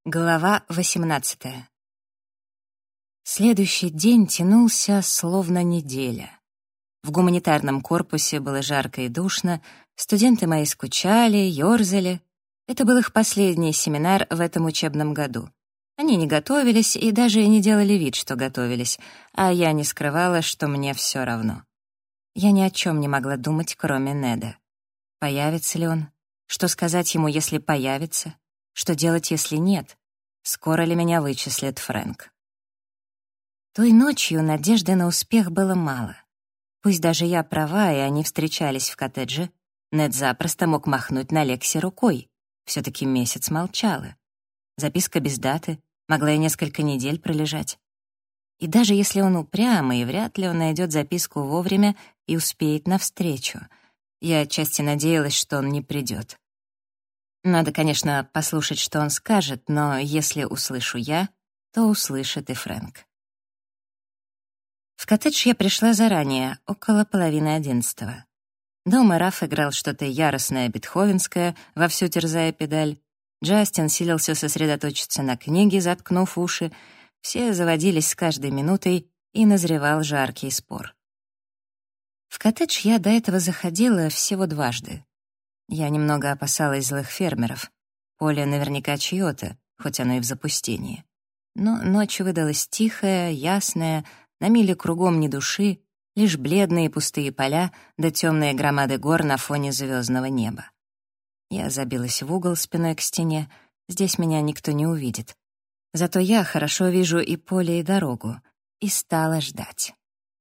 Глава 18. Следующий день тянулся словно неделя. В гуманитарном корпусе было жарко и душно, студенты мои скучали, ёрзали. Это был их последний семинар в этом учебном году. Они не готовились и даже не делали вид, что готовились, а я не скрывала, что мне все равно. Я ни о чем не могла думать, кроме Неда. Появится ли он? Что сказать ему, если появится? Что делать, если нет? Скоро ли меня вычислит Фрэнк? Той ночью надежды на успех было мало. Пусть даже я права, и они встречались в коттедже, Нед запросто мог махнуть на Лекси рукой. Все-таки месяц молчала. Записка без даты, могла и несколько недель пролежать. И даже если он упрямый, вряд ли он найдет записку вовремя и успеет навстречу. Я отчасти надеялась, что он не придет. Надо, конечно, послушать, что он скажет, но если услышу я, то услышит и Фрэнк. В коттедж я пришла заранее, около 10:30. Дома Раф играл что-то яростное бетховенское, вовсю терзая педаль. Джастин силился сосредоточиться на книге, заткнув уши. Все заводились с каждой минутой, и назревал жаркий спор. В коттедж я до этого заходила всего дважды. Я немного опасалась злых фермеров. Поле наверняка чьё-то, хоть оно и в запустении. Но ночь выдалась тихая, ясная, на миле кругом ни души, лишь бледные пустые поля да темные громады гор на фоне звездного неба. Я забилась в угол спиной к стене, здесь меня никто не увидит. Зато я хорошо вижу и поле, и дорогу, и стала ждать.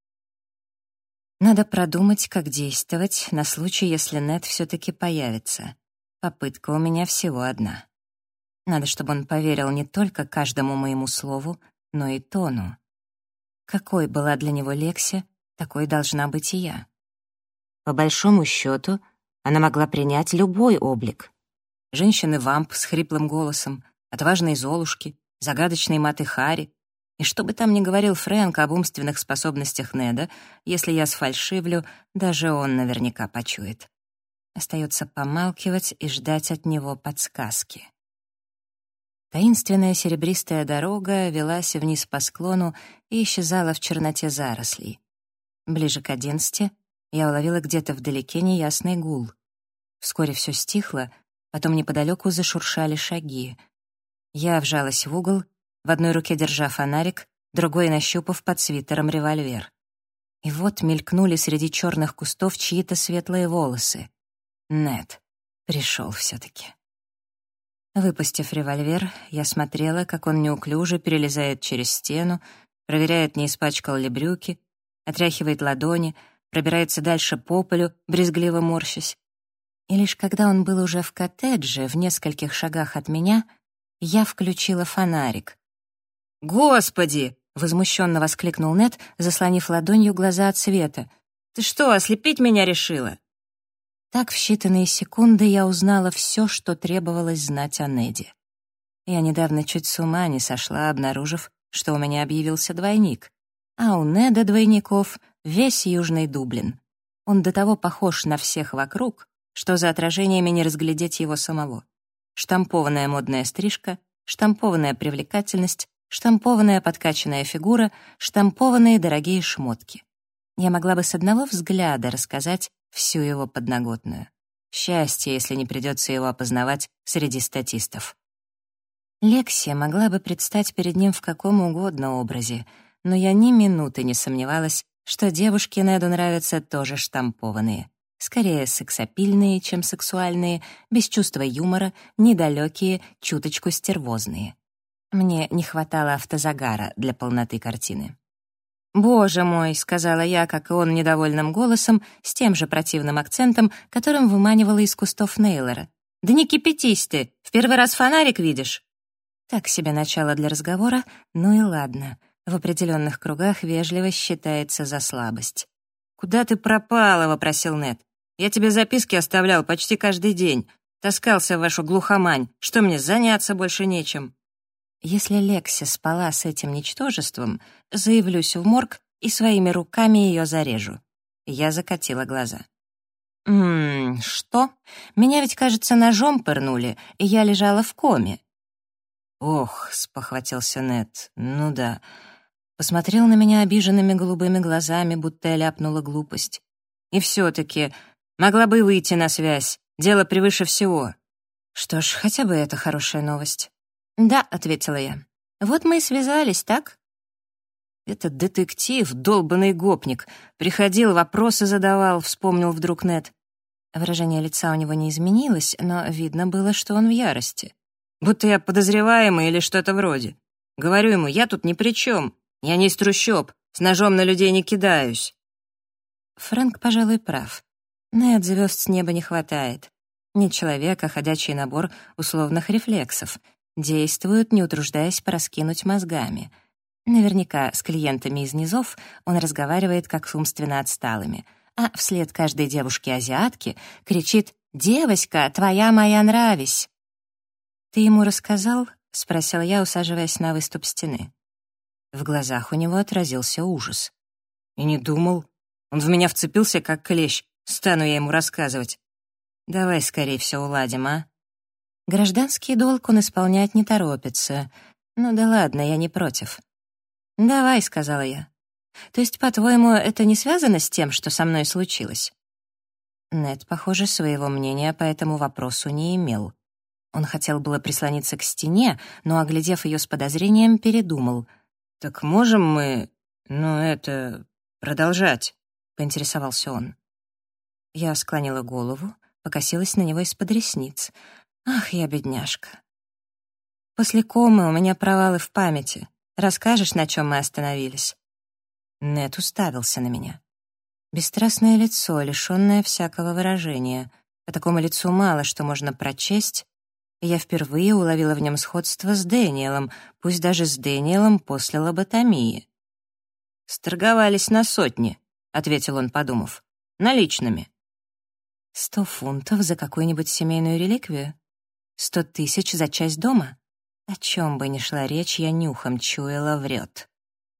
Надо продумать, как действовать на случай, если Нед все-таки появится. Попытка у меня всего одна. Надо, чтобы он поверил не только каждому моему слову, но и тону. Какой была для него Лекси, такой должна быть и я. По большому счету, она могла принять любой облик. Женщины-вамп с хриплым голосом, отважной Золушки, загадочной Маты Хари. И что бы там ни говорил Фрэнк об умственных способностях Неда, если я сфальшивлю, даже он наверняка почует. Остается помалкивать и ждать от него подсказки. Таинственная серебристая дорога велась вниз по склону и исчезала в черноте зарослей. Ближе к 11 я уловила где-то вдалеке неясный гул. Вскоре все стихло, потом неподалеку зашуршали шаги. Я вжалась в угол, в одной руке держа фонарик, другой нащупав под свитером револьвер. И вот мелькнули среди черных кустов чьи-то светлые волосы. Нед пришел все-таки. Выпустив револьвер, я смотрела, как он неуклюже перелезает через стену, проверяет, не испачкал ли брюки, отряхивает ладони, пробирается дальше по полю, брезгливо морщась. И лишь когда он был уже в коттедже, в нескольких шагах от меня, я включила фонарик. «Господи!» — возмущенно воскликнул Нед, заслонив ладонью глаза от света. «Ты что, ослепить меня решила?» Так в считанные секунды я узнала все, что требовалось знать о Неде. Я недавно чуть с ума не сошла, обнаружив, что у меня объявился двойник. А у Неда двойников весь Южный Дублин. Он до того похож на всех вокруг, что за отражениями не разглядеть его самого. Штампованная модная стрижка, штампованная привлекательность, штампованная подкачанная фигура, штампованные дорогие шмотки. Я могла бы с одного взгляда рассказать всю его подноготную. Счастье, если не придется его опознавать среди статистов. Лекси могла бы предстать перед ним в каком угодно образе, но я ни минуты не сомневалась, что девушки Неду нравятся тоже штампованные. Скорее сексапильные, чем сексуальные, без чувства юмора, недалекие, чуточку стервозные. Мне не хватало автозагара для полноты картины. «Боже мой», — сказала я, как и он, недовольным голосом, с тем же противным акцентом, которым выманивала из кустов Нейлора. «Да не кипятись ты! В первый раз фонарик видишь!» Так себе начало для разговора, ну и ладно. В определенных кругах вежливость считается за слабость. «Куда ты пропала?» — вопросил Нед. «Я тебе записки оставлял почти каждый день. Таскался в вашу глухомань. Что мне, заняться больше нечем?» Если Лекси спала с этим ничтожеством, заявлюсь в морг и своими руками ее зарежу. Я закатила глаза. Что? Меня ведь, кажется, ножом пырнули, и я лежала в коме. «Ох», — спохватился Нед, — «ну да». Посмотрел на меня обиженными голубыми глазами, будто я ляпнула глупость. «И все-таки могла бы и выйти на связь. Дело превыше всего». «Что ж, хотя бы это хорошая новость». «Да», — ответила я. «Вот мы и связались, так?» «Этот детектив, долбанный гопник, приходил, вопросы задавал», — вспомнил вдруг Нед. Выражение лица у него не изменилось, но видно было, что он в ярости. «Будто я подозреваемый или что-то вроде. Говорю ему, я тут ни при чем. Я не из трущоб, с ножом на людей не кидаюсь». Фрэнк, пожалуй, прав. Нед звезд с неба не хватает. Не человек, а ходячий набор условных рефлексов. Действует, не утруждаясь пораскинуть мозгами. Наверняка с клиентами из низов он разговаривает как с умственно отсталыми, а вслед каждой девушке-азиатке кричит «Девоська, твоя моя нравись!» «Ты ему рассказал?» — спросил я, усаживаясь на выступ стены. В глазах у него отразился ужас. «И не думал. Он в меня вцепился, как клещ. Стану я ему рассказывать. Давай скорее все уладим, а?» Гражданский долг он исполнять не торопится. Ну да ладно, я не против. «Давай», — сказала я. «То есть, по-твоему, это не связано с тем, что со мной случилось?» Нед, похоже, своего мнения по этому вопросу не имел. Он хотел было прислониться к стене, но, оглядев ее с подозрением, передумал. «Так можем мы, продолжать?» — поинтересовался он. Я склонила голову, покосилась на него из-под ресниц. «Ах, я бедняжка. После комы у меня провалы в памяти. Расскажешь, на чем мы остановились?» Нед уставился на меня. Бесстрастное лицо, лишённое всякого выражения. По такому лицу мало что можно прочесть, и я впервые уловила в нем сходство с Дэниелом, пусть даже с Дэниелом после лоботомии. «Сторговались на сотни», — ответил он, подумав. «Наличными». 100 фунтов за какую-нибудь семейную реликвию? 100 тысяч за часть дома? О чем бы ни шла речь, я нюхом чуяла, врет.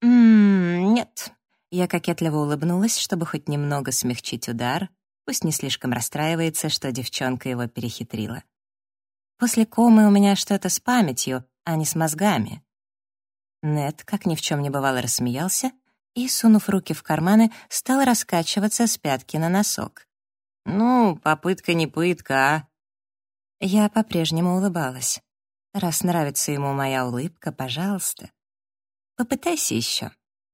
Нет. Я кокетливо улыбнулась, чтобы хоть немного смягчить удар, пусть не слишком расстраивается, что девчонка его перехитрила. После комы у меня что-то с памятью, а не с мозгами. Нед, как ни в чем не бывало, рассмеялся и, сунув руки в карманы, стал раскачиваться с пятки на носок. «Ну, попытка не пытка, а?» Я по-прежнему улыбалась. Раз нравится ему моя улыбка, пожалуйста. Попытайся еще.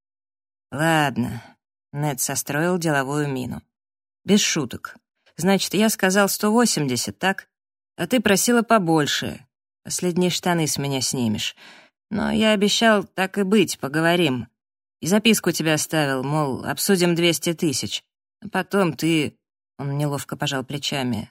Ладно. Нед состроил деловую мину. Без шуток. Значит, я сказал 180, так? А ты просила побольше. Последние штаны с меня снимешь. Но я обещал, так и быть, поговорим. И записку тебе оставил, мол, обсудим 200 тысяч. А потом ты... Он неловко пожал плечами.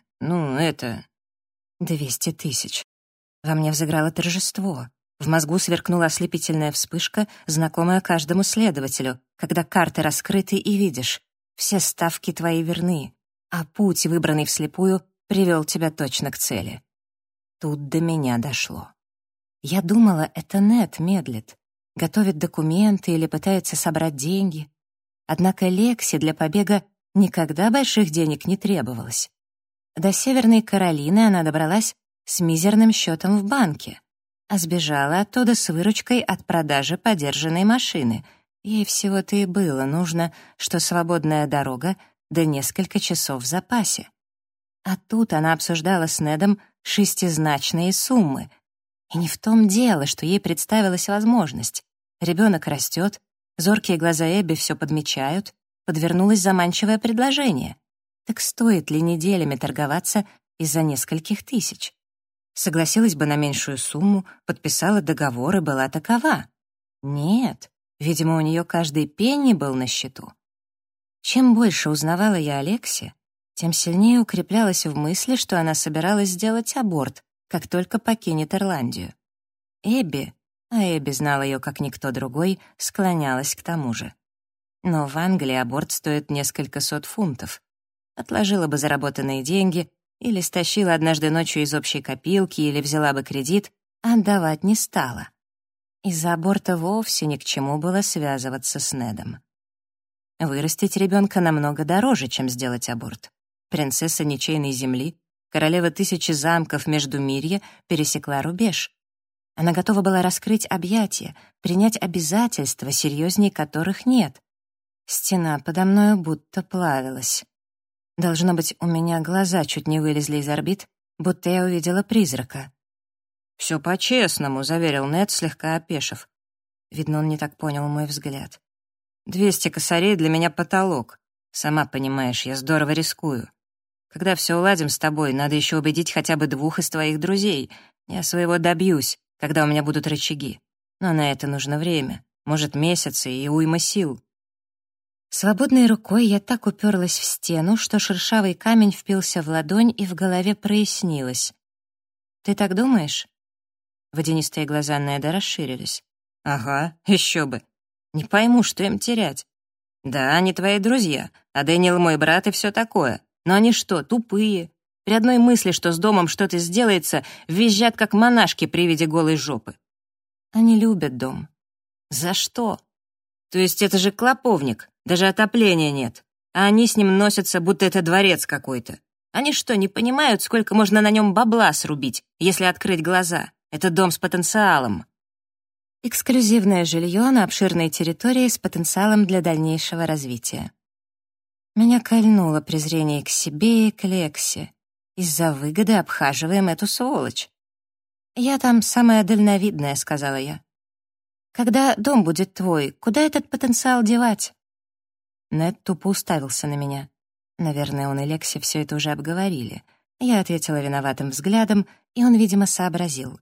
200 тысяч. Во мне взыграло торжество. В мозгу сверкнула ослепительная вспышка, знакомая каждому следователю, когда карты раскрыты и видишь, все ставки твои верны, а путь, выбранный вслепую, привел тебя точно к цели. Тут до меня дошло. Я думала, это Нед медлит, готовит документы или пытается собрать деньги. Однако Лекси для побега никогда больших денег не требовалось. До Северной Каролины она добралась с мизерным счетом в банке, а сбежала оттуда с выручкой от продажи подержанной машины. Ей всего-то и было нужно, что свободная дорога да несколько часов в запасе. А тут она обсуждала с Недом шестизначные суммы. И не в том дело, что ей представилась возможность. Ребенок растет, зоркие глаза Эбби все подмечают, подвернулось заманчивое предложение. Так стоит ли неделями торговаться из-за нескольких тысяч? Согласилась бы на меньшую сумму, подписала договор и была такова. Нет, видимо, у нее каждый пенни был на счету. Чем больше узнавала я о Лексе, тем сильнее укреплялась в мысли, что она собиралась сделать аборт, как только покинет Ирландию. Эбби, а Эбби знала ее как никто другой, склонялась к тому же. Но в Англии аборт стоит несколько сот фунтов. Отложила бы заработанные деньги или стащила однажды ночью из общей копилки или взяла бы кредит, а отдавать не стала. Из-за аборта вовсе ни к чему было связываться с Недом. Вырастить ребенка намного дороже, чем сделать аборт. Принцесса ничейной земли, королева 1000 замков Междумирья пересекла рубеж. Она готова была раскрыть объятия, принять обязательства, серьезней которых нет. Стена подо мною будто плавилась. Должно быть, у меня глаза чуть не вылезли из орбит, будто я увидела призрака. «Все по-честному», — заверил Нед, слегка опешив. Видно, он не так понял мой взгляд. 200 косарей для меня потолок. Сама понимаешь, я здорово рискую. Когда все уладим с тобой, надо еще убедить хотя бы 2 из твоих друзей. Я своего добьюсь, когда у меня будут рычаги. Но на это нужно время, может, месяцы и уйма сил». Свободной рукой я так уперлась в стену, что шершавый камень впился в ладонь, и в голове прояснилось. «Ты так думаешь?» Водянистые глаза Неда расширились. «Ага, еще бы. Не пойму, что им терять. Да, они твои друзья, а Дэниел мой брат и все такое. Но они что, тупые? При одной мысли, что с домом что-то сделается, визжат, как монашки при виде голой жопы. Они любят дом. За что? То есть это же клоповник, даже отопления нет. А они с ним носятся, будто это дворец какой-то. Они что, не понимают, сколько можно на нем бабла срубить, если открыть глаза? Это дом с потенциалом. Эксклюзивное жилье на обширной территории с потенциалом для дальнейшего развития. Меня кольнуло презрение к себе и к Лексе. Из-за выгоды обхаживаем эту сволочь. «Я там самая дальновидная», — сказала я. «Когда дом будет твой, куда этот потенциал девать?» Нед тупо уставился на меня. Наверное, он и Лекси все это уже обговорили. Я ответила виноватым взглядом, и он, видимо, сообразил.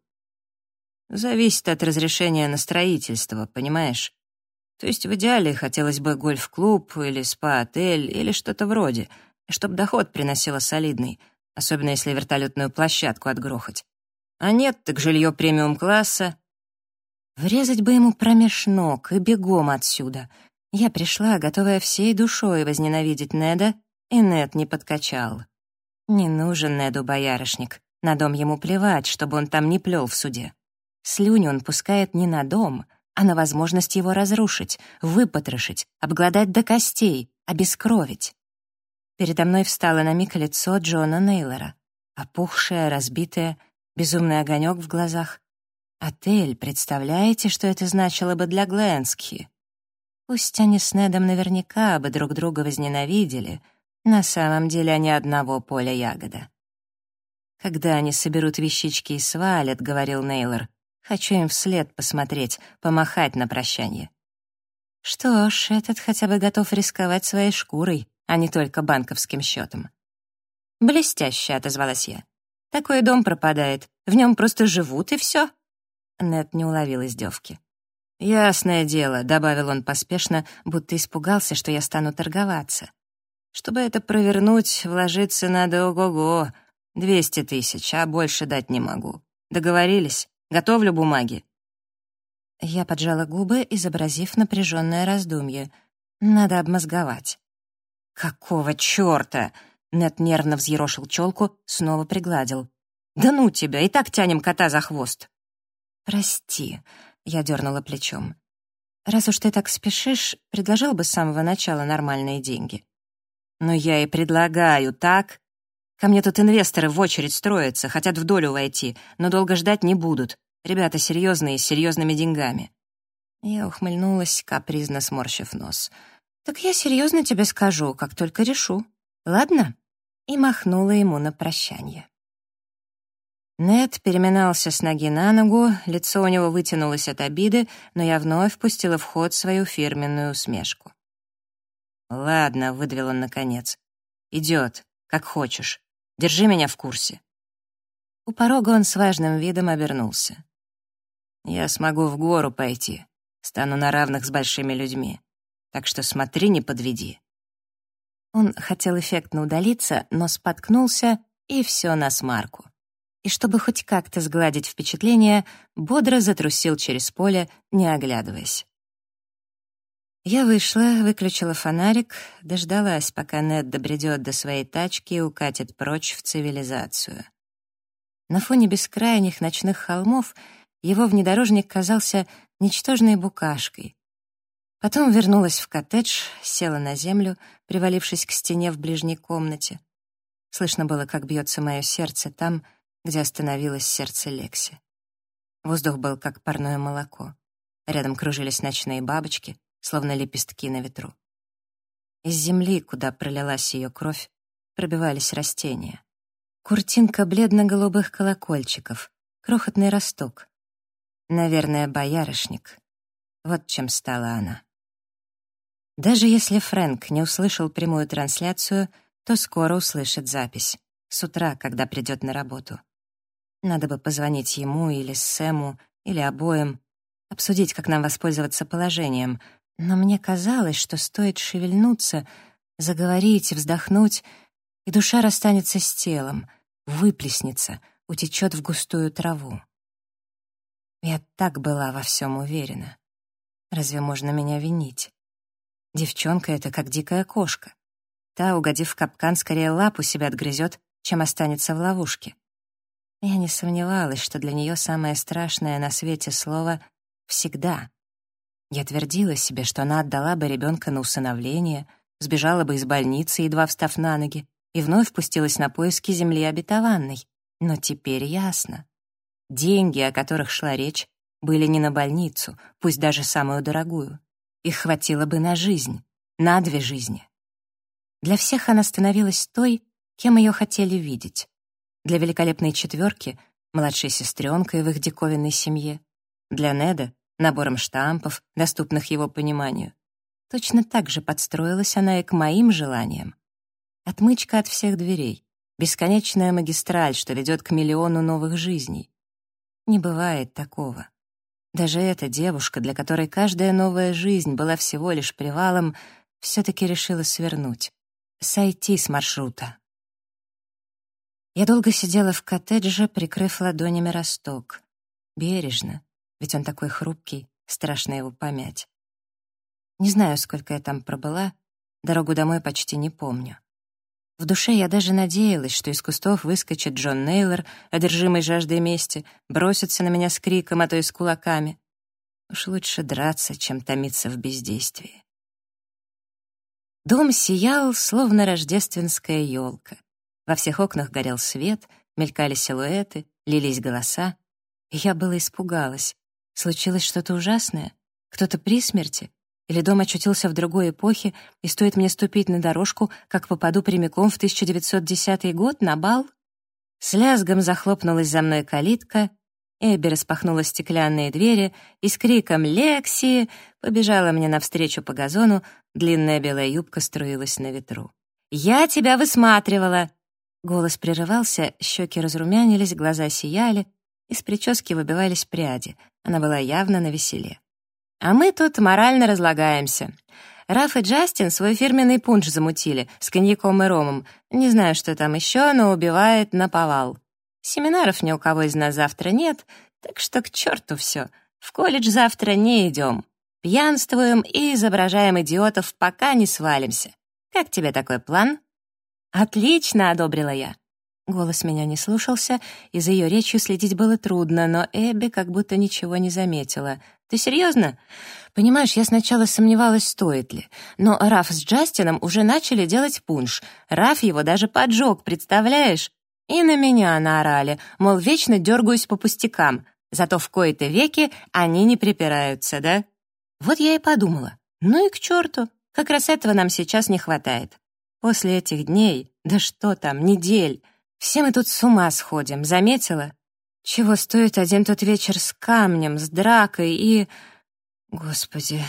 «Зависит от разрешения на строительство, понимаешь? То есть в идеале хотелось бы гольф-клуб или спа-отель или что-то вроде, чтобы доход приносило солидный, особенно если вертолетную площадку отгрохать. А нет, так жилье премиум-класса». Врезать бы ему промеж ног и бегом отсюда. Я пришла, готовая всей душой возненавидеть Неда, и Нед не подкачал. Не нужен Неду боярышник, на дом ему плевать, чтобы он там не плел в суде. Слюни он пускает не на дом, а на возможность его разрушить, выпотрошить, обглодать до костей, обескровить. Передо мной встало на миг лицо Джона Нейлора. Опухшее, разбитое, безумный огонек в глазах. Отель, представляете, что это значило бы для Гленски? Пусть они с Недом наверняка бы друг друга возненавидели, на самом деле они одного поля ягода. «Когда они соберут вещички и свалят», — говорил Нейлор, «хочу им вслед посмотреть, помахать на прощание». Что ж, этот хотя бы готов рисковать своей шкурой, а не только банковским счетом. «Блестяще», — отозвалась я. «Такой дом пропадает, в нем просто живут и все». Нед не уловил издевки. «Ясное дело», — добавил он поспешно, будто испугался, что я стану торговаться. «Чтобы это провернуть, вложиться надо ого-го. 200 тысяч, а больше дать не могу. Договорились? Готовлю бумаги». Я поджала губы, изобразив напряженное раздумье. Надо обмозговать. «Какого черта?» Нед нервно взъерошил челку, снова пригладил. «Да ну тебя, и так тянем кота за хвост». «Прости», — я дернула плечом. «Раз уж ты так спешишь, предложил бы с самого начала нормальные деньги». «Но я и предлагаю, так? Ко мне тут инвесторы в очередь строятся, хотят в долю войти, но долго ждать не будут. Ребята серьезные, с серьезными деньгами». Я ухмыльнулась, капризно сморщив нос. «Так я серьезно тебе скажу, как только решу. Ладно?» И махнула ему на прощание. Нед переминался с ноги на ногу, лицо у него вытянулось от обиды, но я вновь пустила в ход свою фирменную усмешку. «Ладно», — выдавил он наконец. «Идет, как хочешь. Держи меня в курсе». У порога он с важным видом обернулся. «Я смогу в гору пойти, стану на равных с большими людьми. Так что смотри, не подведи». Он хотел эффектно удалиться, но споткнулся, и все на смарку. И чтобы хоть как-то сгладить впечатление, бодро затрусил через поле, не оглядываясь. Я вышла, выключила фонарик, дождалась, пока Нед добредет до своей тачки и укатит прочь в цивилизацию. На фоне бескрайних ночных холмов его внедорожник казался ничтожной букашкой. Потом вернулась в коттедж, села на землю, привалившись к стене в ближней комнате. Слышно было, как бьется мое сердце там, где остановилось сердце Лекси. Воздух был как парное молоко. Рядом кружились ночные бабочки, словно лепестки на ветру. Из земли, куда пролилась ее кровь, пробивались растения. Куртинка бледно-голубых колокольчиков, крохотный росток. Наверное, боярышник. Вот чем стала она. Даже если Фрэнк не услышал прямую трансляцию, то скоро услышит запись. С утра, когда придет на работу. Надо бы позвонить ему или Сэму, или обоим, обсудить, как нам воспользоваться положением. Но мне казалось, что стоит шевельнуться, заговорить, вздохнуть, и душа расстанется с телом, выплеснется, утечет в густую траву. Я так была во всем уверена. Разве можно меня винить? Девчонка — это как дикая кошка. Та, угодив в капкан, скорее лапу себя отгрызет, чем останется в ловушке. Я не сомневалась, что для нее самое страшное на свете слово «всегда». Я твердила себе, что она отдала бы ребенка на усыновление, сбежала бы из больницы, едва встав на ноги, и вновь пустилась на поиски земли обетованной. Но теперь ясно. Деньги, о которых шла речь, были не на больницу, пусть даже самую дорогую. Их хватило бы на жизнь, на 2 жизни. Для всех она становилась той, кем ее хотели видеть. Для великолепной четверки — младшей сестренкой в их диковинной семье. Для Неда — набором штампов, доступных его пониманию. Точно так же подстроилась она и к моим желаниям. Отмычка от всех дверей, бесконечная магистраль, что ведет к миллиону новых жизней. Не бывает такого. Даже эта девушка, для которой каждая новая жизнь была всего лишь привалом, все-таки решила свернуть, сойти с маршрута. Я долго сидела в коттедже, прикрыв ладонями росток. Бережно, ведь он такой хрупкий, страшно его помять. Не знаю, сколько я там пробыла, дорогу домой почти не помню. В душе я даже надеялась, что из кустов выскочит Джон Нейлор, одержимый жаждой мести, бросится на меня с криком, а то и с кулаками. Уж лучше драться, чем томиться в бездействии. Дом сиял, словно рождественская елка. Во всех окнах горел свет, мелькали силуэты, лились голоса. И я было испугалась. Случилось что-то ужасное? Кто-то при смерти? Или дом очутился в другой эпохе, и стоит мне ступить на дорожку, как попаду прямиком в 1910 год на бал? С лязгом захлопнулась за мной калитка, Эбби распахнула стеклянные двери и с криком «Лекси!» побежала мне навстречу по газону, длинная белая юбка струилась на ветру. «Я тебя высматривала!» Голос прерывался, щеки разрумянились, глаза сияли, из прически выбивались пряди. Она была явно навеселе. А мы тут морально разлагаемся. Раф и Джастин свой фирменный пунш замутили с коньяком и ромом. Не знаю, что там еще, но убивает наповал. Семинаров ни у кого из нас завтра нет, так что к черту все. В колледж завтра не идем. Пьянствуем и изображаем идиотов, пока не свалимся. Как тебе такой план? Отлично, одобрила я. Голос меня не слушался, и за ее речью следить было трудно, но Эбби как будто ничего не заметила. «Ты серьезно?» «Понимаешь, я сначала сомневалась, стоит ли. Но Раф с Джастином уже начали делать пунш. Раф его даже поджег, представляешь? И на меня наорали, мол, вечно дергаюсь по пустякам. Зато в кои-то веки они не припираются, да?» Вот я и подумала. Ну и к черту, как раз этого нам сейчас не хватает. После этих дней, да что там, недель, все мы тут с ума сходим, заметила? Чего стоит один тот вечер с камнем, с дракой и... Господи.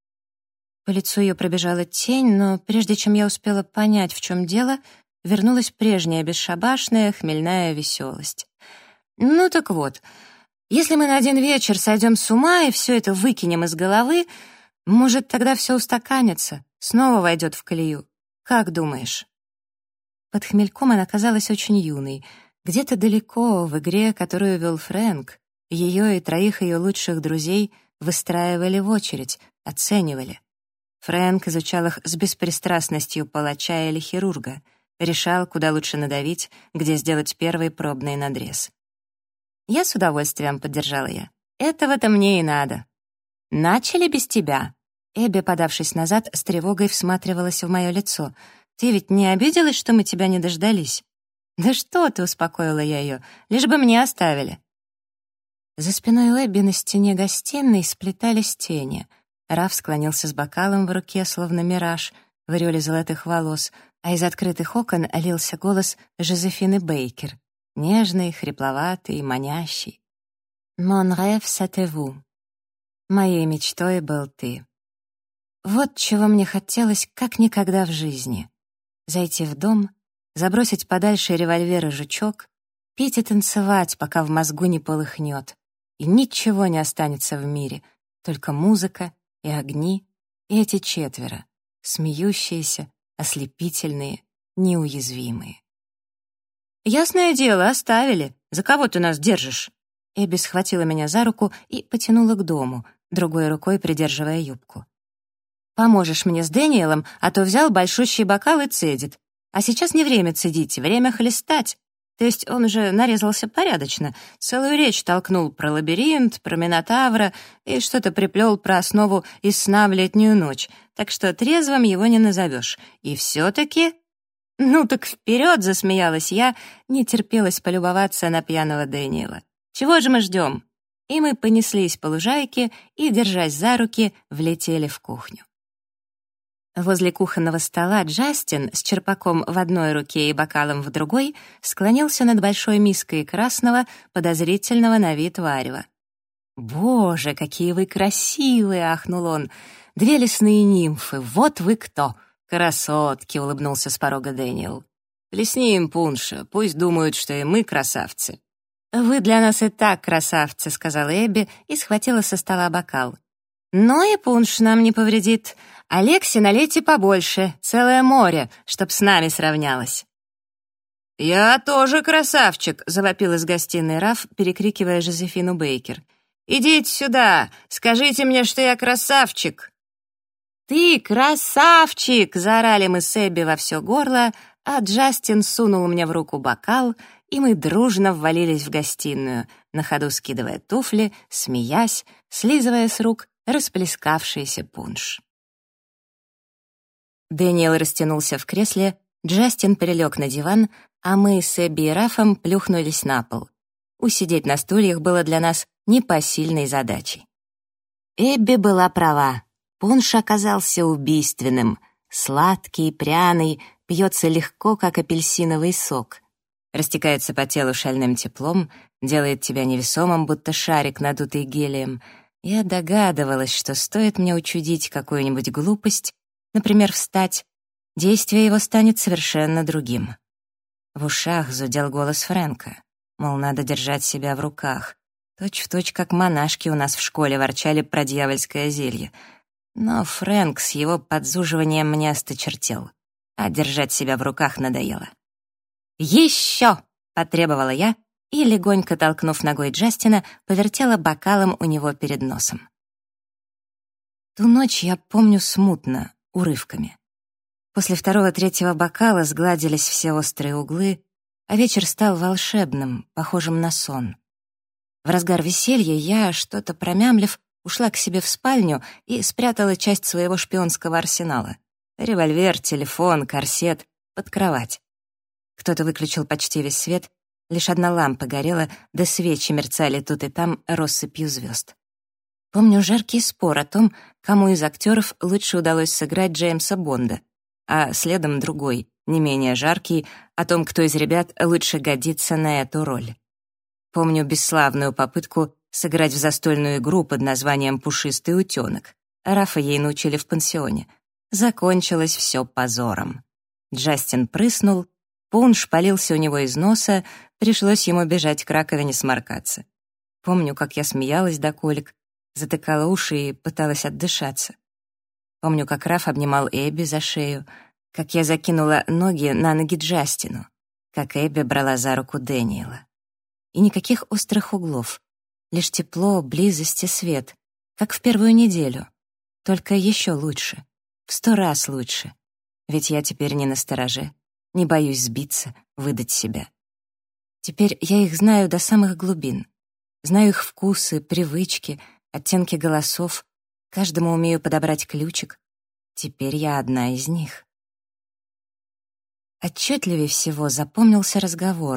По лицу ее пробежала тень, но прежде чем я успела понять, в чем дело, вернулась прежняя бесшабашная хмельная веселость. Ну так вот, если мы на один вечер сойдем с ума и все это выкинем из головы, может, тогда все устаканится, снова войдет в колею. Как думаешь? Под хмельком она казалась очень юной. Где-то далеко, в игре, которую вел Фрэнк, ее и 3 ее лучших друзей выстраивали в очередь, оценивали. Фрэнк изучал их с беспристрастностью палача или хирурга, решал, куда лучше надавить, где сделать первый пробный надрез. «Я с удовольствием», — поддержала я. «Этого-то мне и надо». «Начали без тебя». Эбби, подавшись назад, с тревогой всматривалась в мое лицо. «Ты ведь не обиделась, что мы тебя не дождались?» «Да что ты», — успокоила я ее, — «лишь бы мне оставили». За спиной у Эбби на стене гостиной сплетались тени. Раф склонился с бокалом в руке, словно мираж, в ореоле золотых волос, а из открытых окон лился голос Жозефины Бейкер, нежный, хрипловатый, манящий. «Mon rêve, c'était vous». Моей мечтой был ты. Вот чего мне хотелось как никогда в жизни. Зайти в дом, забросить подальше револьвер и жучок, петь и танцевать, пока в мозгу не полыхнет, и ничего не останется в мире, только музыка и огни, и эти четверо, смеющиеся, ослепительные, неуязвимые. «Ясное дело, оставили. За кого ты нас держишь?» Эбби схватила меня за руку и потянула к дому, другой рукой придерживая юбку. «Поможешь мне с Дэниелом, а то взял большущий бокал и цедит. А сейчас не время цедить, время хлестать. То есть он уже нарезался порядочно, целую речь толкнул про лабиринт, про Минотавра и что-то приплел про основу из сна в летнюю ночь, так что трезвым его не назовешь. И все-таки...» «Ну так вперед!» — засмеялась я, не терпелась полюбоваться на пьяного Дэниела. «Чего же мы ждем?» И мы понеслись по лужайке и, держась за руки, влетели в кухню. Возле кухонного стола Джастин с черпаком в одной руке и бокалом в другой склонился над большой миской красного, подозрительного на вид варева. «Боже, какие вы красивые!» — ахнул он. «Две лесные нимфы, вот вы кто!» «Красотки!» — улыбнулся с порога Дэниел. «Плесни им пунша, пусть думают, что и мы красавцы». «Вы для нас и так красавцы», — сказала Эбби и схватила со стола бокал. «Но и пунш нам не повредит. Алексе налейте побольше, целое море, чтоб с нами сравнялось». «Я тоже красавчик», — завопил из гостиной Раф, перекрикивая Жозефину Бейкер. «Идите сюда, скажите мне, что я красавчик». «Ты красавчик!» — заорали мы с Эбби во все горло, а Джастин сунул мне в руку бокал, и мы дружно ввалились в гостиную, на ходу скидывая туфли, смеясь, слизывая с рук расплескавшийся пунш. Дэниел растянулся в кресле, Джастин перелег на диван, а мы с Эбби и Рафом плюхнулись на пол. Усидеть на стульях было для нас непосильной задачей. Эбби была права. Пунш оказался убийственным. Сладкий, пряный, пьется легко, как апельсиновый сок. Растекается по телу шальным теплом, делает тебя невесомым, будто шарик, надутый гелием. Я догадывалась, что стоит мне учудить какую-нибудь глупость, например, встать, действие его станет совершенно другим. В ушах зудел голос Фрэнка, мол, надо держать себя в руках. Точь-в-точь, как монашки у нас в школе ворчали про дьявольское зелье. Но Фрэнк с его подзуживанием мне осточертел, а держать себя в руках надоело. «Еще!» — потребовала я, и, легонько толкнув ногой Джастина, повертела бокалом у него перед носом. Ту ночь я помню смутно, урывками. После второго-третьего бокала сгладились все острые углы, а вечер стал волшебным, похожим на сон. В разгар веселья я, что-то промямлив, ушла к себе в спальню и спрятала часть своего шпионского арсенала. Револьвер, телефон, корсет — под кровать. Кто-то выключил почти весь свет, лишь одна лампа горела, да свечи мерцали тут и там россыпью звезд. Помню жаркий спор о том, кому из актеров лучше удалось сыграть Джеймса Бонда, а следом другой, не менее жаркий, о том, кто из ребят лучше годится на эту роль. Помню бесславную попытку сыграть в застольную игру под названием «Пушистый утенок». Рафа ей научили в пансионе. Закончилось все позором. Джастин прыснул, пунш полился у него из носа, пришлось ему бежать к раковине сморкаться. Помню, как я смеялась до колик, затыкала уши и пыталась отдышаться. Помню, как Раф обнимал Эбби за шею, как я закинула ноги на ноги Джастину, как Эбби брала за руку Дэниела. И никаких острых углов. Лишь тепло, близость и свет, как в первую неделю. Только еще лучше, в 100 раз лучше. Ведь я теперь не настороже, не боюсь сбиться, выдать себя. Теперь я их знаю до самых глубин. Знаю их вкусы, привычки, оттенки голосов. Каждому умею подобрать ключик. Теперь я одна из них. Отчетливее всего запомнился разговор,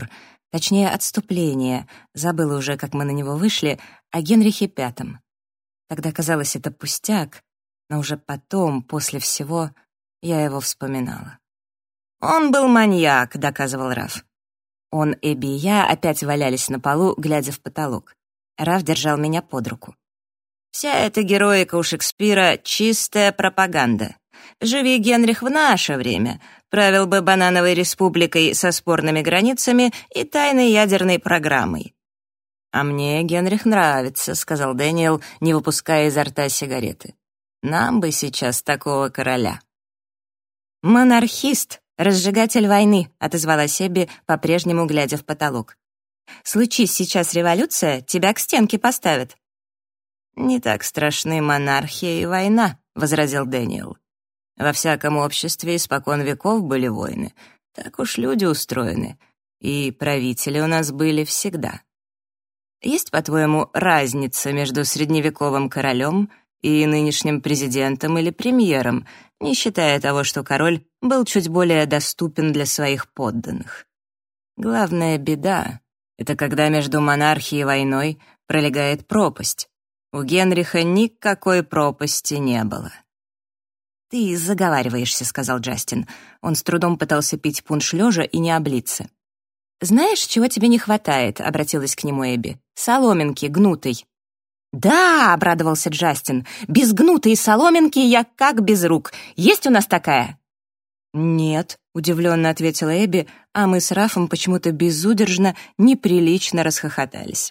точнее, отступление, забыла уже, как мы на него вышли, о Генрихе V. Тогда казалось это пустяк, но уже потом, после всего, я его вспоминала. «Он был маньяк», — доказывал Раф. Он, Эбби и я опять валялись на полу, глядя в потолок. Раф держал меня под руку. «Вся эта героика у Шекспира — чистая пропаганда. Живи Генрих в наше время, правил бы банановой республикой со спорными границами и тайной ядерной программой». «А мне Генрих нравится», — сказал Дэниел, не выпуская изо рта сигареты. «Нам бы сейчас такого короля». «Монархист, разжигатель войны», — отозвалась Эбби, по-прежнему глядя в потолок. «Случись сейчас революция, тебя к стенке поставят». «Не так страшны монархия и война», — возразил Дэниел. «Во всяком обществе испокон веков были войны. Так уж люди устроены. И правители у нас были всегда. Есть, по-твоему, разница между средневековым королем и нынешним президентом или премьером, не считая того, что король был чуть более доступен для своих подданных? Главная беда — это когда между монархией и войной пролегает пропасть. У Генриха никакой пропасти не было». «Ты заговариваешься», — сказал Джастин. Он с трудом пытался пить пунш лежа и не облиться. «Знаешь, чего тебе не хватает?» — обратилась к нему Эбби. «Соломинки, гнутой». «Да!» — обрадовался Джастин. «Без гнутой соломинки я как без рук. Есть у нас такая?» «Нет», — удивленно ответила Эбби, а мы с Рафом почему-то безудержно, неприлично расхохотались.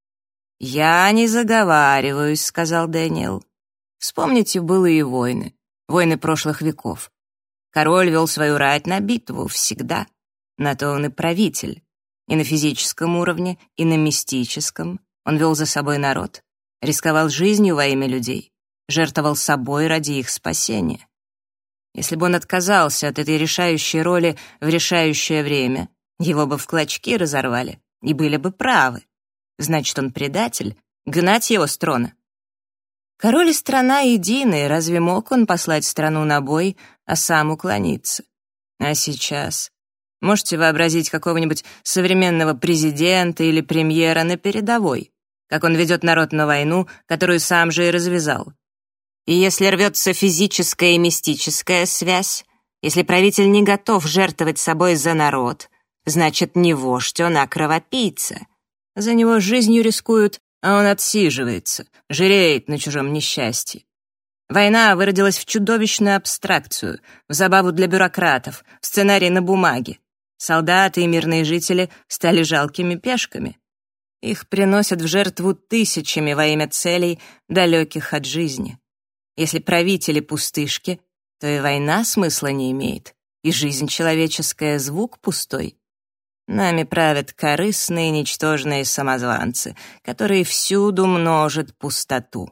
«Я не заговариваюсь», — сказал Дэниел. «Вспомните былые войны, войны прошлых веков. Король вел свою рать на битву всегда. На то он и правитель. И на физическом уровне, и на мистическом. Он вел за собой народ, рисковал жизнью во имя людей, жертвовал собой ради их спасения. Если бы он отказался от этой решающей роли в решающее время, его бы в клочки разорвали и были бы правы. Значит, он предатель, гнать его с трона. Король и страна едины, разве мог он послать страну на бой, а сам уклониться? А сейчас? Можете вообразить какого-нибудь современного президента или премьера на передовой, как он ведет народ на войну, которую сам же и развязал? И если рвется физическая и мистическая связь, если правитель не готов жертвовать собой за народ, значит, не вождь он, а кровопийца. За него жизнью рискуют, а он отсиживается, жиреет на чужом несчастье. Война выродилась в чудовищную абстракцию, в забаву для бюрократов, в сценарий на бумаге. Солдаты и мирные жители стали жалкими пешками. Их приносят в жертву тысячами во имя целей, далеких от жизни. Если правители пустышки, то и война смысла не имеет, и жизнь человеческая — звук пустой. Нами правят корыстные, ничтожные самозванцы, которые всюду множат пустоту.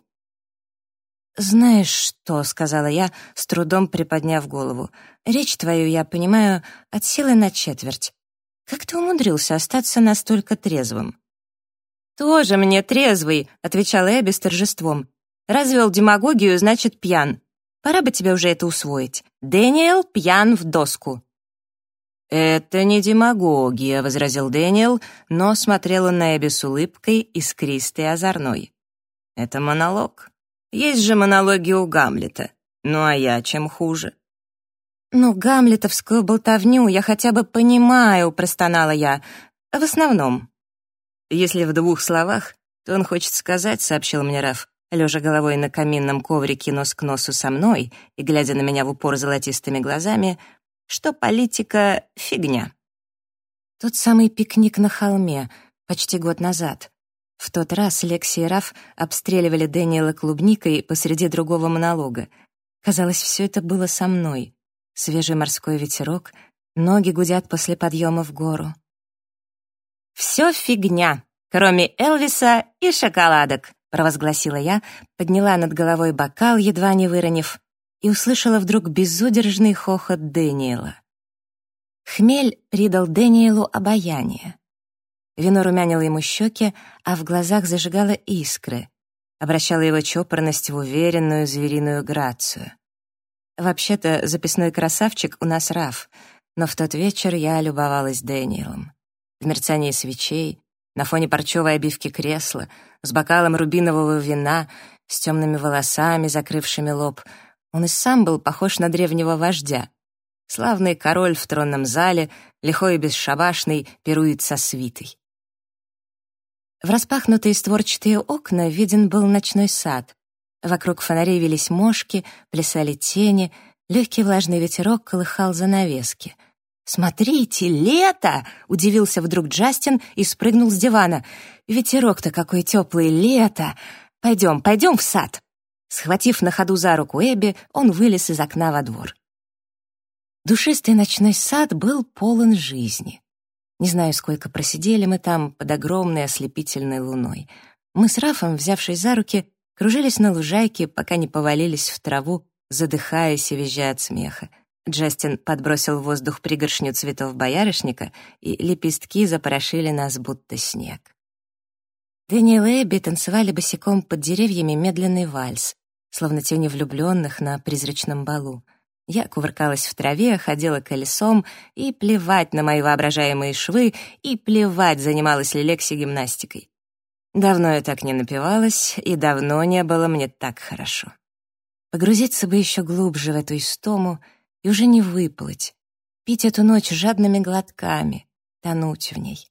«Знаешь что?» — сказала я, с трудом приподняв голову. «Речь твою я понимаю от силы на четверть. Как ты умудрился остаться настолько трезвым?» «Тоже мне трезвый», — отвечала Эбби с торжеством. «Развел демагогию, значит, пьян. Пора бы тебе уже это усвоить. Дэниел пьян в доску». «Это не демагогия», — возразил Дэниел, но смотрел он на Эбби с улыбкой, искристой и озорной. «Это монолог. Есть же монологи у Гамлета. Ну а я чем хуже?» «Ну, гамлетовскую болтовню я хотя бы понимаю», — простонала я. «В основном». «Если в двух словах, то он хочет сказать», — сообщил мне Раф, лежа головой на каминном коврике нос к носу со мной и глядя на меня в упор золотистыми глазами, что политика — фигня. Тот самый пикник на холме, почти год назад. В тот раз Лекси и Раф обстреливали Дэниела клубникой посреди другого монолога. Казалось, все это было со мной. Свежий морской ветерок, ноги гудят после подъема в гору. «Все фигня, кроме Элвиса и шоколадок», — провозгласила я, подняла над головой бокал, едва не выронив, и услышала вдруг безудержный хохот Дэниела. Хмель придал Дэниелу обаяние. Вино румянило ему щеки, а в глазах зажигало искры, обращало его чопорность в уверенную звериную грацию. Вообще-то записной красавчик у нас Раф, но в тот вечер я любовалась Дэниелом. в мерцании свечей, на фоне парчевой обивки кресла, с бокалом рубинового вина, с темными волосами, закрывшими лоб. Он и сам был похож на древнего вождя. Славный король в тронном зале, лихой и бесшабашный, пирует со свитой. В распахнутые створчатые окна виден был ночной сад. Вокруг фонарей вились мошки, плясали тени, легкий влажный ветерок колыхал занавески. «Смотрите, лето!» — удивился вдруг Джастин и спрыгнул с дивана. «Ветерок-то какой теплый, лето! Пойдем, пойдем в сад!» Схватив на ходу за руку Эбби, он вылез из окна во двор. Душистый ночной сад был полон жизни. Не знаю, сколько просидели мы там под огромной ослепительной луной. Мы с Рафом, взявшись за руки, кружились на лужайке, пока не повалились в траву, задыхаясь и визжа от смеха. Джастин подбросил в воздух пригоршню цветов боярышника, и лепестки запорошили нас, будто снег. Дэниел и Эбби танцевали босиком под деревьями медленный вальс, словно тени влюбленных на призрачном балу. Я кувыркалась в траве, ходила колесом, и плевать на мои воображаемые швы, и плевать, занималась ли Лекси гимнастикой. Давно я так не напивалась, и давно не было мне так хорошо. Погрузиться бы еще глубже в эту истому и уже не выплыть, пить эту ночь жадными глотками, тонуть в ней.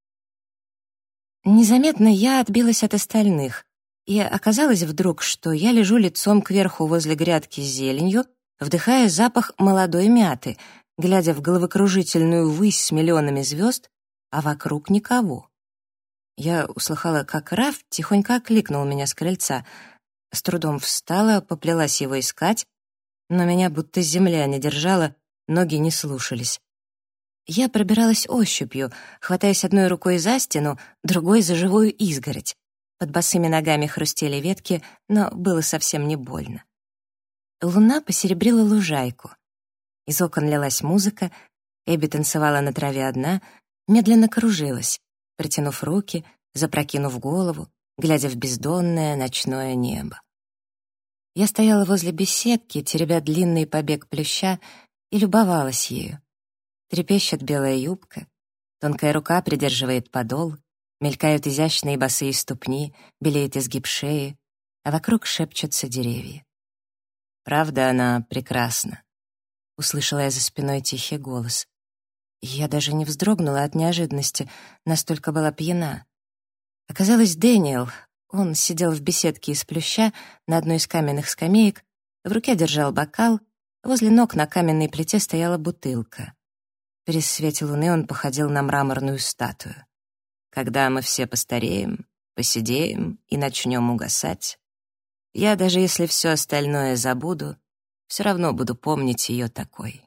Незаметно я отбилась от остальных, и оказалось вдруг, что я лежу лицом кверху возле грядки с зеленью, вдыхая запах молодой мяты, глядя в головокружительную высь с миллионами звезд, а вокруг никого. Я услыхала, как Раф тихонько окликнул меня с крыльца. С трудом встала, поплелась его искать, но меня будто земля не держала, ноги не слушались. Я пробиралась ощупью, хватаясь одной рукой за стену, другой за живую изгородь. Под босыми ногами хрустели ветки, но было совсем не больно. Луна посеребрила лужайку. Из окон лилась музыка, Эбби танцевала на траве одна, медленно кружилась, протянув руки, запрокинув голову, глядя в бездонное ночное небо. Я стояла возле беседки, теребя длинный побег плюща, и любовалась ею. Трепещет белая юбка, тонкая рука придерживает подол, мелькают изящные босые ступни, белеет изгиб шеи, а вокруг шепчутся деревья. «Правда, она прекрасна», — услышала я за спиной тихий голос. Я даже не вздрогнула от неожиданности, настолько была пьяна. Оказалось, Дэниел. Он сидел в беседке из плюща на одной из каменных скамеек, в руке держал бокал, возле ног на каменной плите стояла бутылка. При свете луны он походил на мраморную статую. Когда мы все постареем, посидеем и начнем угасать, я, даже если все остальное забуду, все равно буду помнить ее такой.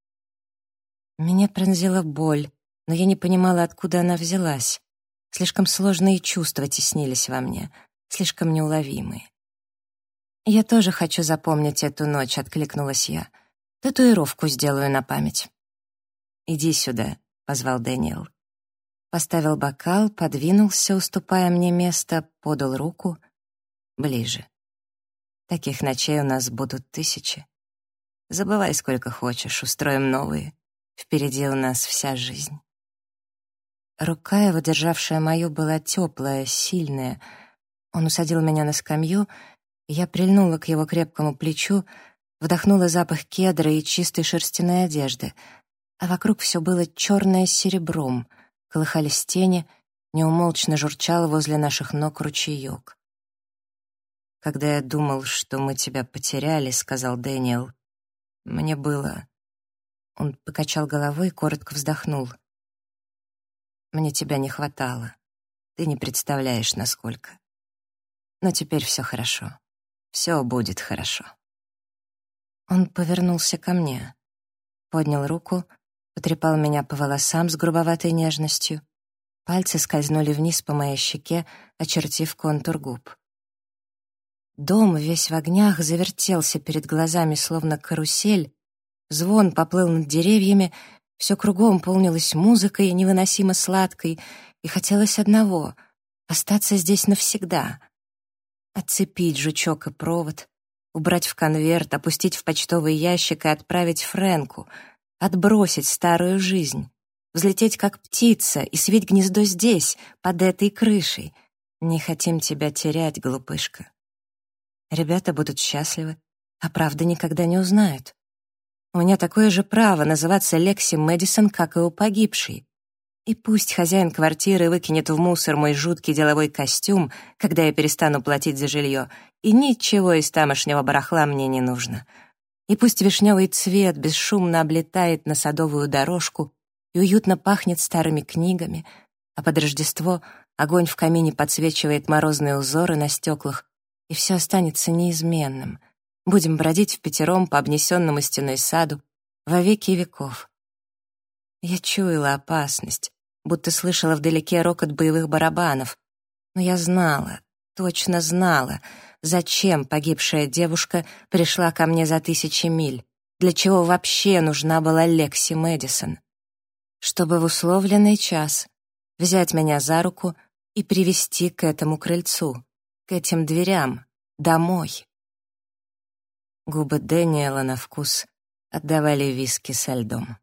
Меня пронзила боль, но я не понимала, откуда она взялась. Слишком сложные чувства теснились во мне, слишком неуловимые. «Я тоже хочу запомнить эту ночь», — откликнулась я. «Татуировку сделаю на память». «Иди сюда», — позвал Дэниел. Поставил бокал, подвинулся, уступая мне место, подал руку. Ближе. Таких ночей у нас будут тысячи. Забывай сколько хочешь, устроим новые. Впереди у нас вся жизнь. Рука его, державшая мою, была теплая, сильная. Он усадил меня на скамью, и я прильнула к его крепкому плечу, вдохнула запах кедра и чистой шерстяной одежды, а вокруг все было черное с серебром, колыхались тени, неумолчно журчал возле наших ног ручеек. «Когда я думал, что мы тебя потеряли», — сказал Дэниел, — «мне было...» Он покачал головой и коротко вздохнул. «Мне тебя не хватало. Ты не представляешь, насколько. Но теперь все хорошо. Все будет хорошо». Он повернулся ко мне, поднял руку, потрепал меня по волосам с грубоватой нежностью. Пальцы скользнули вниз по моей щеке, очертив контур губ. Дом, весь в огнях, завертелся перед глазами, словно карусель. Звон поплыл над деревьями, все кругом полнилось музыкой, невыносимо сладкой, и хотелось одного — остаться здесь навсегда. Отцепить жучок и провод, убрать в конверт, опустить в почтовый ящик и отправить Фрэнку, отбросить старую жизнь. взлететь как птица и свить гнездо здесь, под этой крышей. Не хотим тебя терять, глупышка. Ребята будут счастливы, а правда никогда не узнают. У меня такое же право называться Лекси Мэдисон, как и у погибшей. И пусть хозяин квартиры выкинет в мусор мой жуткий деловой костюм, когда я перестану платить за жилье, и ничего из тамошнего барахла мне не нужно. И пусть вишневый цвет бесшумно облетает на садовую дорожку и уютно пахнет старыми книгами, а под Рождество огонь в камине подсвечивает морозные узоры на стеклах, и все останется неизменным. Будем бродить впятером по обнесенному стеной саду во веки веков. Я чуяла опасность, будто слышала вдалеке рокот боевых барабанов, но я знала, точно знала, зачем погибшая девушка пришла ко мне за 1000 миль, для чего вообще нужна была Лекси Мэдисон. Чтобы в условленный час взять меня за руку и привести к этому крыльцу, к этим дверям, домой. Губы Дэниела на вкус отдавали виски со льдом.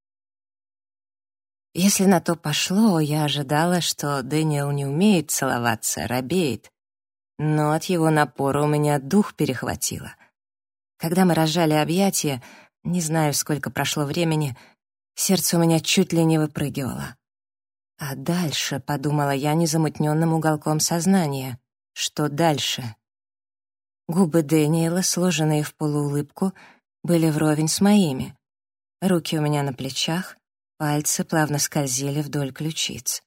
Если на то пошло, я ожидала, что Дэниел не умеет целоваться, робеет. Но от его напора у меня дух перехватило. Когда мы разжали объятия, не знаю, сколько прошло времени, сердце у меня чуть ли не выпрыгивало. А дальше, подумала я незамутненным уголком сознания, что дальше? Губы Дэниела, сложенные в полуулыбку, были вровень с моими. Руки у меня на плечах, пальцы плавно скользили вдоль ключиц.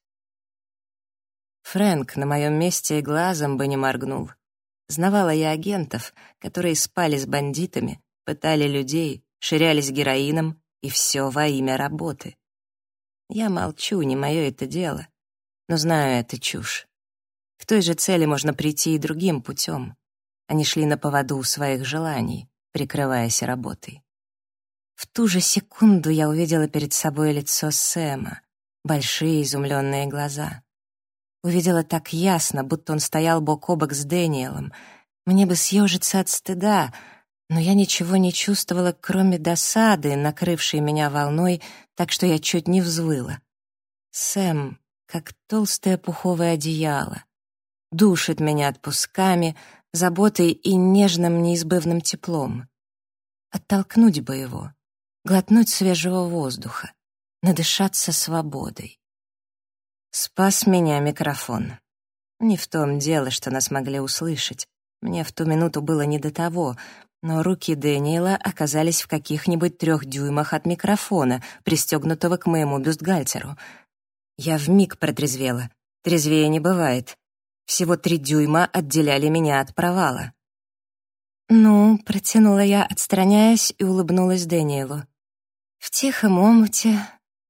Фрэнк на моем месте и глазом бы не моргнул. Знавала я агентов, которые спали с бандитами, пытали людей, ширялись героином, и все во имя работы. Я молчу, не мое это дело, но знаю, это чушь. К той же цели можно прийти и другим путем. Они шли на поводу у своих желаний, прикрываясь работой. В ту же секунду я увидела перед собой лицо Сэма, большие изумленные глаза. Увидела так ясно, будто он стоял бок о бок с Дэниелом. Мне бы съежиться от стыда, но я ничего не чувствовала, кроме досады, накрывшей меня волной, так что я чуть не взвыла. Сэм, как толстое пуховое одеяло, душит меня отпусками, заботой и нежным неизбывным теплом. Оттолкнуть бы его, глотнуть свежего воздуха, надышаться свободой. Спас меня микрофон. Не в том дело, что нас могли услышать. Мне в ту минуту было не до того, но руки Дэниела оказались в каких-нибудь 3 дюймах от микрофона, пристегнутого к моему бюстгальтеру. Я вмиг протрезвела. Трезвее не бывает. Всего 3 дюйма отделяли меня от провала. «Ну», — протянула я, отстраняясь, и улыбнулась Дэниелу. «В тихом омуте...»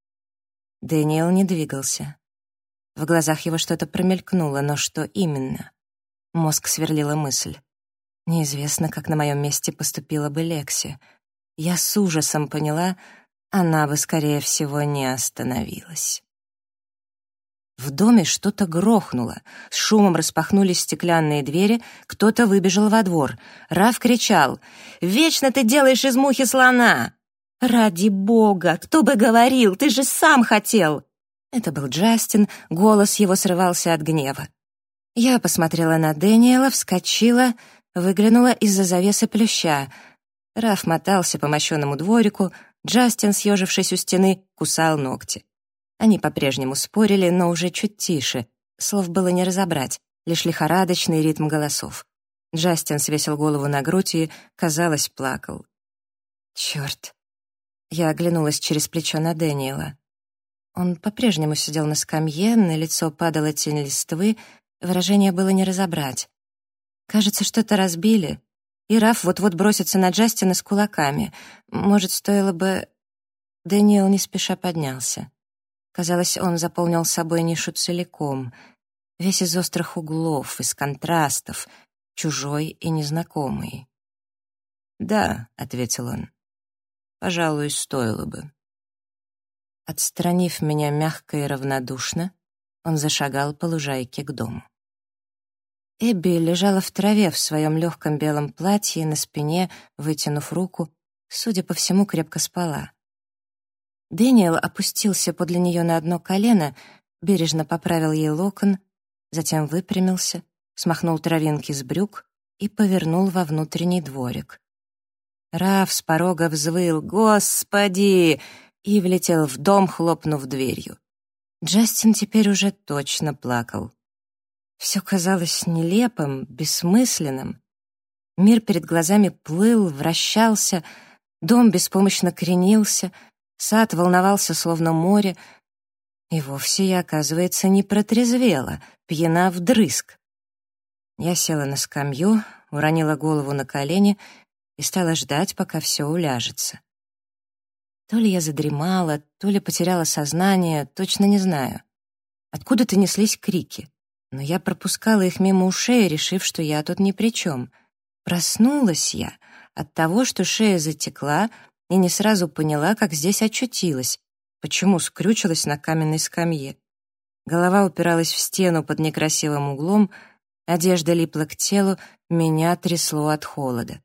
Дэниел не двигался. В глазах его что-то промелькнуло, но что именно? Мозг сверлила мысль. Неизвестно, как на моем месте поступила бы Лекси. Я с ужасом поняла, она бы, скорее всего, не остановилась. В доме что-то грохнуло. С шумом распахнулись стеклянные двери, кто-то выбежал во двор. Раф кричал: «Вечно ты делаешь из мухи слона!» «Ради бога! Кто бы говорил! Ты же сам хотел!» Это был Джастин, голос его срывался от гнева. Я посмотрела на Дэниела, вскочила, выглянула из-за завесы плюща. Раф мотался по мощенному дворику, Джастин, съежившись у стены, кусал ногти. Они по-прежнему спорили, но уже чуть тише. Слов было не разобрать, лишь лихорадочный ритм голосов. Джастин свесил голову на грудь и, казалось, плакал. «Чёрт!» Я оглянулась через плечо на Дэниела. Он по-прежнему сидел на скамье, на лицо падала тень листвы, выражение было не разобрать. Кажется, что-то разбили, и Раф вот-вот бросится на Джастина с кулаками. Может, стоило бы... Дэниел не спеша поднялся. Казалось, он заполнил собой нишу целиком, весь из острых углов, из контрастов, чужой и незнакомый. «Да», — ответил он, — «пожалуй, стоило бы». Отстранив меня мягко и равнодушно, он зашагал по лужайке к дому. Эбби лежала в траве в своем легком белом платье, на спине, вытянув руку, судя по всему, крепко спала. Дэниел опустился подле нее на одно колено, бережно поправил ей локон, затем выпрямился, смахнул травинки с брюк и повернул во внутренний дворик. Раф с порога взвыл «Господи!» и влетел в дом, хлопнув дверью. Джастин теперь уже точно плакал. Все казалось нелепым, бессмысленным. Мир перед глазами плыл, вращался, дом беспомощно кренился, сад волновался, словно море. И вовсе я, оказывается, не протрезвела, пьяна вдрызг. Я села на скамью, уронила голову на колени и стала ждать, пока все уляжется. То ли я задремала, то ли потеряла сознание, точно не знаю. Откуда-то неслись крики, но я пропускала их мимо ушей, решив, что я тут ни при чем. Проснулась я от того, что шея затекла, и не сразу поняла, как здесь очутилась, почему скрючилась на каменной скамье. Голова упиралась в стену под некрасивым углом, одежда липла к телу, меня трясло от холода.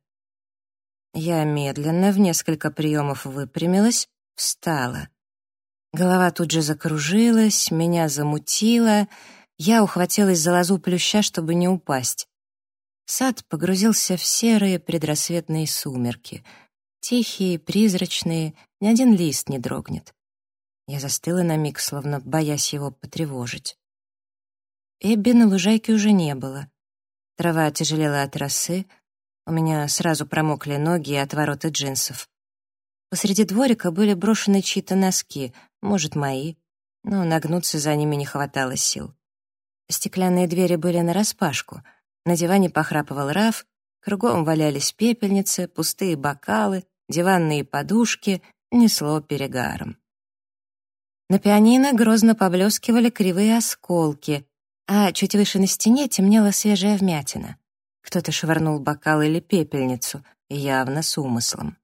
Я медленно, в несколько приемов выпрямилась, встала. Голова тут же закружилась, меня замутило, я ухватилась за лозу плюща, чтобы не упасть. Сад погрузился в серые предрассветные сумерки. Тихие, призрачные, ни один лист не дрогнет. Я застыла на миг, словно боясь его потревожить. Эбби на лужайке уже не было. Трава тяжелела от росы, у меня сразу промокли ноги и отвороты джинсов. Посреди дворика были брошены чьи-то носки, может, мои, но нагнуться за ними не хватало сил. Стеклянные двери были нараспашку, на диване похрапывал Раф, кругом валялись пепельницы, пустые бокалы, диванные подушки, несло перегаром. На пианино грозно поблескивали кривые осколки, а чуть выше на стене темнела свежая вмятина. Кто-то швырнул бокал или пепельницу, явно с умыслом.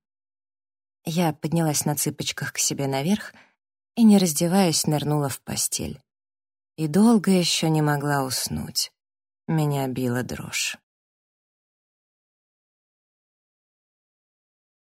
Я поднялась на цыпочках к себе наверх и, не раздеваясь, нырнула в постель. И долго еще не могла уснуть. Меня била дрожь.